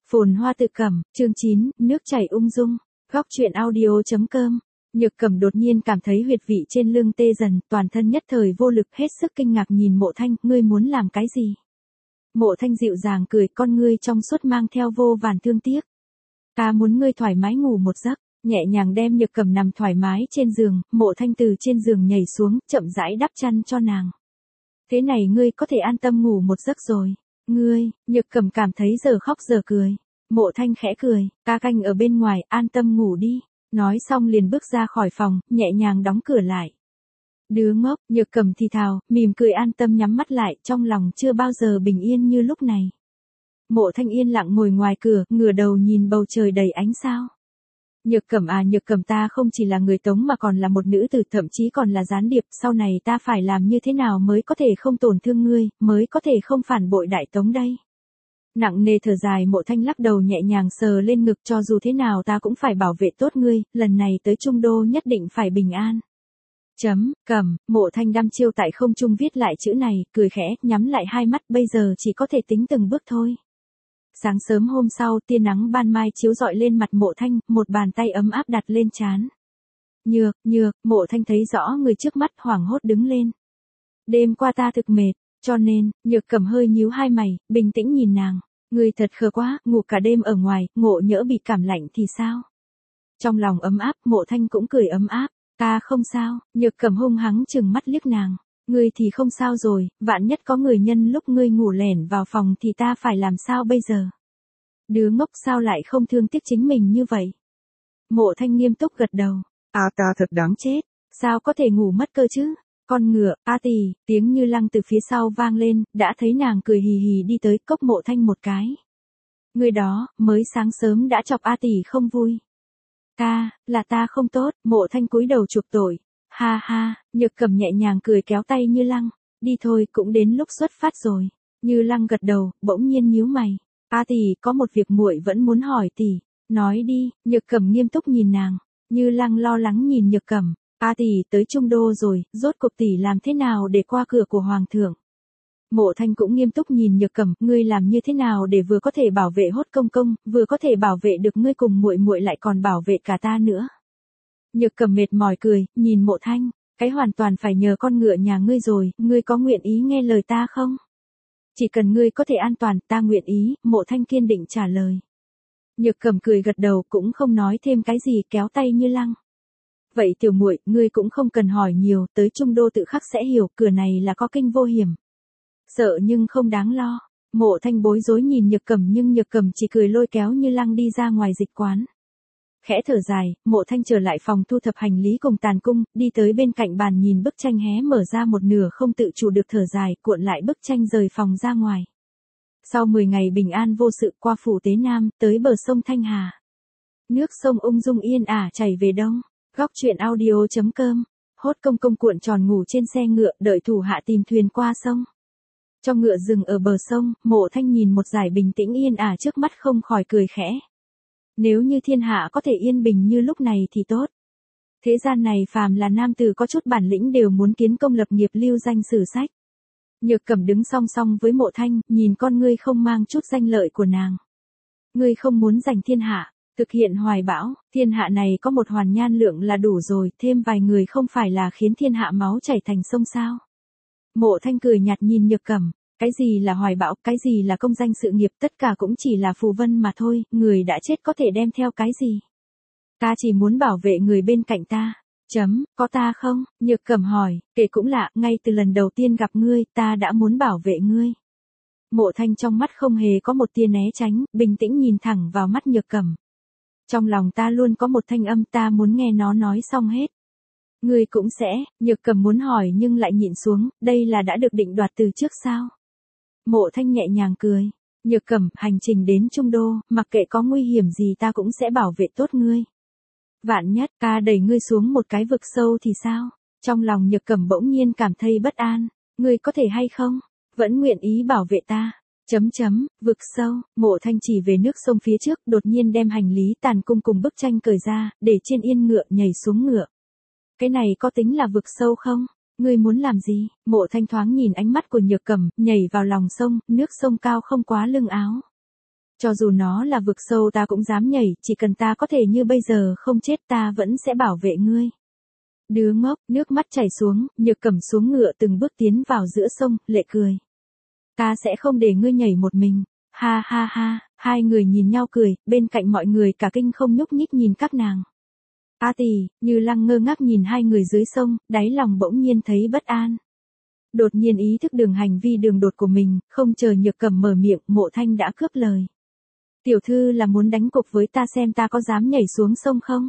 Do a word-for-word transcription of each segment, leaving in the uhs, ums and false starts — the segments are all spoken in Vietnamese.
Phồn hoa tự cẩm, chương chín, nước chảy ung dung. Góc truyện audio.com. Nhược Cẩm đột nhiên cảm thấy huyệt vị trên lưng tê dần, toàn thân nhất thời vô lực, hết sức kinh ngạc nhìn Mộ Thanh, ngươi muốn làm cái gì? Mộ Thanh dịu dàng cười, con ngươi trong suốt mang theo vô vàn thương tiếc. Ta muốn ngươi thoải mái ngủ một giấc, nhẹ nhàng đem Nhược Cẩm nằm thoải mái trên giường, Mộ Thanh từ trên giường nhảy xuống, chậm rãi đắp chăn cho nàng. Thế này ngươi có thể an tâm ngủ một giấc rồi. Ngươi, Nhược Cẩm cảm thấy giờ khóc giờ cười. Mộ Thanh khẽ cười, ca canh ở bên ngoài, an tâm ngủ đi. Nói xong liền bước ra khỏi phòng, nhẹ nhàng đóng cửa lại. Đứa ngốc, Nhược Cẩm thì thào, mỉm cười an tâm nhắm mắt lại, trong lòng chưa bao giờ bình yên như lúc này. Mộ Thanh yên lặng ngồi ngoài cửa, ngửa đầu nhìn bầu trời đầy ánh sao. Nhược Cẩm à, Nhược Cẩm, ta không chỉ là người Tống mà còn là một nữ tử, thậm chí còn là gián điệp, sau này ta phải làm như thế nào mới có thể không tổn thương ngươi, mới có thể không phản bội Đại Tống đây. Nặng nề thở dài, Mộ Thanh lắc đầu nhẹ nhàng sờ lên ngực, cho dù thế nào ta cũng phải bảo vệ tốt ngươi, lần này tới Trung Đô nhất định phải bình an. Chấm, Cẩm, Mộ Thanh đăm chiêu tại không trung viết lại chữ này, cười khẽ, nhắm lại hai mắt, bây giờ chỉ có thể tính từng bước thôi. Sáng sớm hôm sau, tia nắng ban mai chiếu rọi lên mặt Mộ Thanh, một bàn tay ấm áp đặt lên trán. Nhược, Nhược, Mộ Thanh thấy rõ người trước mắt, hoảng hốt đứng lên. Đêm qua ta thực mệt, cho nên, Nhược Cẩm hơi nhíu hai mày, bình tĩnh nhìn nàng. Ngươi thật khờ quá, ngủ cả đêm ở ngoài, ngộ nhỡ bị cảm lạnh thì sao? Trong lòng ấm áp, Mộ Thanh cũng cười ấm áp. Ta không sao, Nhược Cẩm hung hăng chừng mắt liếc nàng. Ngươi thì không sao rồi, vạn nhất có người nhân lúc ngươi ngủ lẻn vào phòng thì ta phải làm sao bây giờ? Đứa ngốc sao lại không thương tiếc chính mình như vậy? Mộ Thanh nghiêm túc gật đầu. À, ta thật đáng chết, sao có thể ngủ mất cơ chứ? Con ngựa, a tì, tiếng Như Lăng từ phía sau vang lên, đã thấy nàng cười hì hì đi tới, cốc Mộ Thanh một cái. Người đó, mới sáng sớm đã chọc a tì không vui. Ta, là ta không tốt, Mộ Thanh cúi đầu chuộc tội. Ha ha, Nhược Cẩm nhẹ nhàng cười kéo tay Như Lăng, đi thôi, cũng đến lúc xuất phát rồi. Như Lăng gật đầu, bỗng nhiên nhíu mày. A tì, có một việc muội vẫn muốn hỏi tỷ. Nói đi, Nhược Cẩm nghiêm túc nhìn nàng. Như Lăng lo lắng nhìn Nhược Cẩm. A tỷ, tới Trung Đô rồi, rốt cuộc tỷ làm thế nào để qua cửa của Hoàng thượng? Mộ Thanh cũng nghiêm túc nhìn Nhược Cẩm, ngươi làm như thế nào để vừa có thể bảo vệ Hốt công công, vừa có thể bảo vệ được ngươi cùng muội muội lại còn bảo vệ cả ta nữa. Nhược Cẩm mệt mỏi cười, nhìn Mộ Thanh, cái hoàn toàn phải nhờ con ngựa nhà ngươi rồi, ngươi có nguyện ý nghe lời ta không? Chỉ cần ngươi có thể an toàn, ta nguyện ý, Mộ Thanh kiên định trả lời. Nhược Cẩm cười gật đầu, cũng không nói thêm cái gì, kéo tay Như Lăng. Vậy tiểu muội, ngươi cũng không cần hỏi nhiều, tới Trung Đô tự khắc sẽ hiểu, cửa này là có kinh vô hiểm. Sợ nhưng không đáng lo. Mộ Thanh bối rối nhìn Nhược Cẩm, nhưng Nhược Cẩm chỉ cười lôi kéo Như Lăng đi ra ngoài dịch quán. Khẽ thở dài, Mộ Thanh trở lại phòng thu thập hành lý cùng tàn cung, đi tới bên cạnh bàn nhìn bức tranh hé mở ra một nửa, không tự chủ được thở dài, cuộn lại bức tranh rời phòng ra ngoài. Sau mười ngày bình an vô sự, qua phủ Tế Nam, tới bờ sông Thanh Hà. Nước sông ung dung yên ả chảy về đông. Góc truyện audio.com. Hốt công công cuộn tròn ngủ trên xe ngựa, đợi thủ hạ tìm thuyền qua sông. Cho ngựa dừng ở bờ sông, Mộ Thanh nhìn một dải bình tĩnh yên ả trước mắt không khỏi cười khẽ. Nếu như thiên hạ có thể yên bình như lúc này thì tốt. Thế gian này phàm là nam tử có chút bản lĩnh đều muốn kiến công lập nghiệp, lưu danh sử sách. Nhược Cẩm đứng song song với Mộ Thanh, nhìn con ngươi không mang chút danh lợi của nàng. Ngươi không muốn giành thiên hạ, thực hiện hoài bão, thiên hạ này có một hoàn nhan lượng là đủ rồi, thêm vài người không phải là khiến thiên hạ máu chảy thành sông sao? Mộ Thanh cười nhạt nhìn Nhược Cẩm, cái gì là hoài bão, cái gì là công danh sự nghiệp, tất cả cũng chỉ là phù vân mà thôi, người đã chết có thể đem theo cái gì? Ta chỉ muốn bảo vệ người bên cạnh ta. Chấm, có ta không? Nhược Cẩm hỏi, kể cũng lạ, ngay từ lần đầu tiên gặp ngươi, ta đã muốn bảo vệ ngươi. Mộ Thanh trong mắt không hề có một tia né tránh, bình tĩnh nhìn thẳng vào mắt Nhược Cẩm. Trong lòng ta luôn có một thanh âm, ta muốn nghe nó nói xong hết. Ngươi cũng sẽ, Nhược Cẩm muốn hỏi nhưng lại nhịn xuống, đây là đã được định đoạt từ trước sao? Mộ Thanh nhẹ nhàng cười. Nhược Cẩm, hành trình đến Trung Đô, mặc kệ có nguy hiểm gì ta cũng sẽ bảo vệ tốt ngươi. Vạn nhất, ta đẩy ngươi xuống một cái vực sâu thì sao? Trong lòng Nhược Cẩm bỗng nhiên cảm thấy bất an. Ngươi có thể hay không? Vẫn nguyện ý bảo vệ ta. Chấm chấm, vực sâu, Mộ Thanh chỉ về nước sông phía trước, đột nhiên đem hành lý tàn cung cùng bức tranh cởi ra, để trên yên ngựa nhảy xuống ngựa. Cái này có tính là vực sâu không? Ngươi muốn làm gì? Mộ Thanh thoáng nhìn ánh mắt của Nhược Cẩm, nhảy vào lòng sông, nước sông cao không quá lưng áo. Cho dù nó là vực sâu ta cũng dám nhảy, chỉ cần ta có thể như bây giờ không chết ta vẫn sẽ bảo vệ ngươi. Đứa ngốc, nước mắt chảy xuống, Nhược Cẩm xuống ngựa từng bước tiến vào giữa sông, lệ cười. Ta sẽ không để ngươi nhảy một mình, ha ha ha, hai người nhìn nhau cười, bên cạnh mọi người cả kinh không nhúc nhích nhìn các nàng. A Tỳ, Như Lăng ngơ ngác nhìn hai người dưới sông, đáy lòng bỗng nhiên thấy bất an. Đột nhiên ý thức đường hành vi đường đột của mình, không chờ Nhược Cẩm mở miệng, Mộ Thanh đã cướp lời. Tiểu thư là muốn đánh cuộc với ta xem ta có dám nhảy xuống sông không?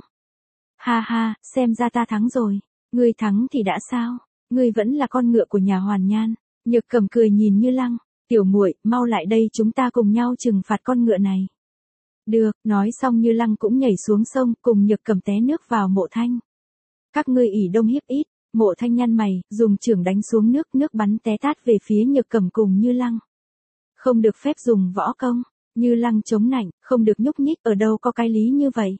Ha ha, xem ra ta thắng rồi. Ngươi thắng thì đã sao? Ngươi vẫn là con ngựa của nhà Hoàn Nhan. Nhược Cẩm cười nhìn Như Lăng, tiểu muội, mau lại đây chúng ta cùng nhau trừng phạt con ngựa này. Được, nói xong Như Lăng cũng nhảy xuống sông, cùng Nhược Cẩm té nước vào Mộ Thanh. Các ngươi ỷ đông hiếp ít, Mộ Thanh nhăn mày, dùng chưởng đánh xuống nước, nước bắn té tát về phía Nhược Cẩm cùng Như Lăng. Không được phép dùng võ công, Như Lăng chống nạnh, không được nhúc nhích, ở đâu có cái lý như vậy.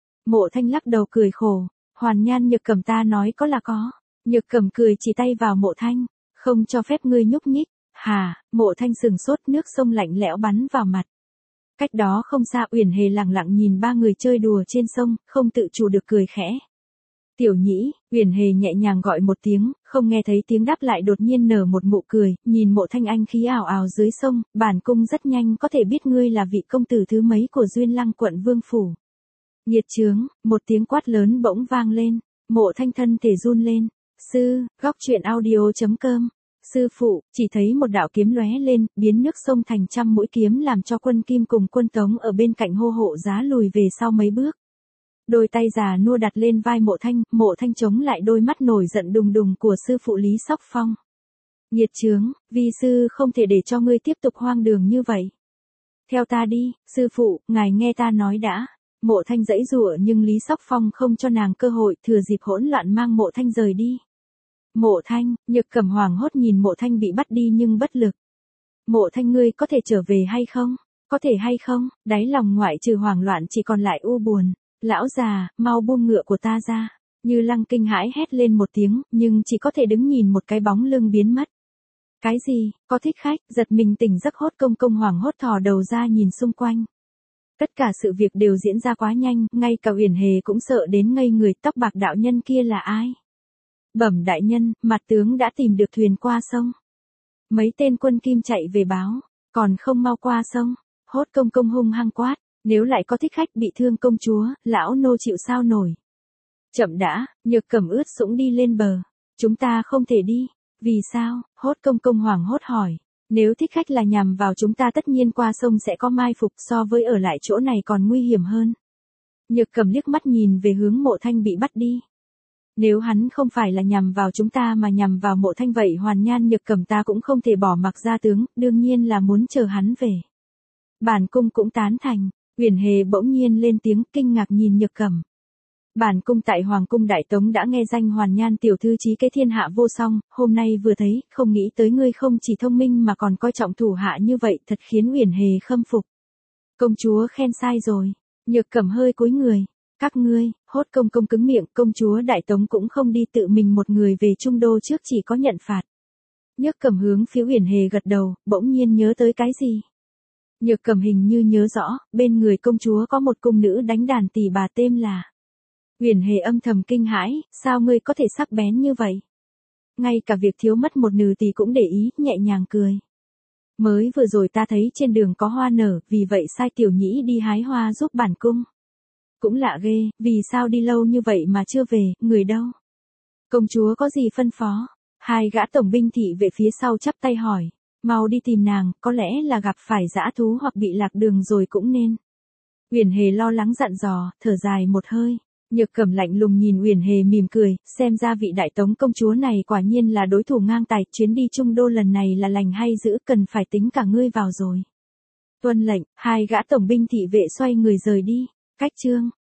Mộ Thanh lắc đầu cười khổ, Hoàn Nhan Nhược Cẩm ta nói có là có. Nhược Cẩm cười chỉ tay vào Mộ Thanh, không cho phép ngươi nhúc nhích. Hà, Mộ Thanh sừng sốt, nước sông lạnh lẽo bắn vào mặt. Cách đó không xa Uyển Hề lặng lặng nhìn ba người chơi đùa trên sông, không tự chủ được cười khẽ. Tiểu Nhĩ, Uyển Hề nhẹ nhàng gọi một tiếng, không nghe thấy tiếng đáp lại đột nhiên nở một nụ cười, nhìn Mộ Thanh anh khí ảo ảo dưới sông, bản cung rất nhanh có thể biết ngươi là vị công tử thứ mấy của Duyên Lăng quận Vương phủ. Nhiệt chướng, một tiếng quát lớn bỗng vang lên, Mộ Thanh thân thể run lên. Sư, góc truyện audio.com. Sư phụ, chỉ thấy một đạo kiếm lóe lên, biến nước sông thành trăm mũi kiếm làm cho quân Kim cùng quân Tống ở bên cạnh hô hộ giá lùi về sau mấy bước. Đôi tay già nua đặt lên vai Mộ Thanh, Mộ Thanh chống lại đôi mắt nổi giận đùng đùng của sư phụ Lý Sóc Phong. Nhiệt chướng, vi sư không thể để cho ngươi tiếp tục hoang đường như vậy. Theo ta đi, sư phụ, ngài nghe ta nói đã. Mộ Thanh giãy giụa nhưng Lý Sóc Phong không cho nàng cơ hội, thừa dịp hỗn loạn mang Mộ Thanh rời đi. Mộ Thanh, Nhược Cẩm hoảng hốt nhìn Mộ Thanh bị bắt đi nhưng bất lực. Mộ Thanh ngươi có thể trở về hay không? Có thể hay không? Đáy lòng ngoại trừ hoảng loạn chỉ còn lại u buồn. Lão già, mau buông ngựa của ta ra. Như Lăng kinh hãi hét lên một tiếng, nhưng chỉ có thể đứng nhìn một cái bóng lưng biến mất. Cái gì? Có thích khách? Giật mình tỉnh giấc Hốt Công Công hoảng hốt thò đầu ra nhìn xung quanh. Tất cả sự việc đều diễn ra quá nhanh, ngay cả Uyển Hề cũng sợ đến ngây người, tóc bạc đạo nhân kia là ai? Bẩm đại nhân, mặt tướng đã tìm được thuyền qua sông. Mấy tên quân Kim chạy về báo, còn không mau qua sông. Hốt Công Công hung hăng quát, nếu lại có thích khách bị thương công chúa, lão nô chịu sao nổi. Chậm đã, Nhược Cẩm ướt sũng đi lên bờ. Chúng ta không thể đi. Vì sao? Hốt Công Công hoảng hốt hỏi. Nếu thích khách là nhằm vào chúng ta tất nhiên qua sông sẽ có mai phục, so với ở lại chỗ này còn nguy hiểm hơn. Nhược Cẩm liếc mắt nhìn về hướng Mộ Thanh bị bắt đi. Nếu hắn không phải là nhằm vào chúng ta mà nhằm vào Mộ Thanh vậy Hoàn Nhan Nhược Cẩm ta cũng không thể bỏ mặc gia tướng, đương nhiên là muốn chờ hắn về. Bản cung cũng tán thành. Uyển Hề bỗng nhiên lên tiếng kinh ngạc nhìn Nhược Cẩm. Bản cung tại Hoàng cung Đại Tống đã nghe danh Hoàn Nhan tiểu thư trí kế thiên hạ vô song, hôm nay vừa thấy, không nghĩ tới ngươi không chỉ thông minh mà còn coi trọng thủ hạ như vậy, thật khiến Uyển Hề khâm phục. Công chúa khen sai rồi. Nhược Cẩm hơi cúi người. Các ngươi, Hốt Công Công cứng miệng, công chúa Đại Tống cũng không đi tự mình một người về Trung Đô trước chỉ có nhận phạt. Nhược Cẩm hướng phía Uyển Hề gật đầu, bỗng nhiên nhớ tới cái gì. Nhược Cẩm hình như nhớ rõ, bên người công chúa có một cung nữ đánh đàn tỳ bà tên là. Uyển Hề âm thầm kinh hãi, sao ngươi có thể sắc bén như vậy? Ngay cả việc thiếu mất một nừ tỳ cũng để ý, nhẹ nhàng cười. Mới vừa rồi ta thấy trên đường có hoa nở, vì vậy sai Tiểu Nhĩ đi hái hoa giúp bản cung. Cũng lạ ghê, vì sao đi lâu như vậy mà chưa về, người đâu? Công chúa có gì phân phó? Hai gã tổng binh thị vệ phía sau chắp tay hỏi. Mau đi tìm nàng, có lẽ là gặp phải dã thú hoặc bị lạc đường rồi cũng nên. Uyển Hề lo lắng dặn dò, thở dài một hơi. Nhược Cẩm lạnh lùng nhìn Uyển Hề mỉm cười, xem ra vị Đại Tống công chúa này quả nhiên là đối thủ ngang tài, chuyến đi Trung Đô lần này là lành hay dữ cần phải tính cả ngươi vào rồi. Tuân lệnh, hai gã tổng binh thị vệ xoay người rời đi. Cách chương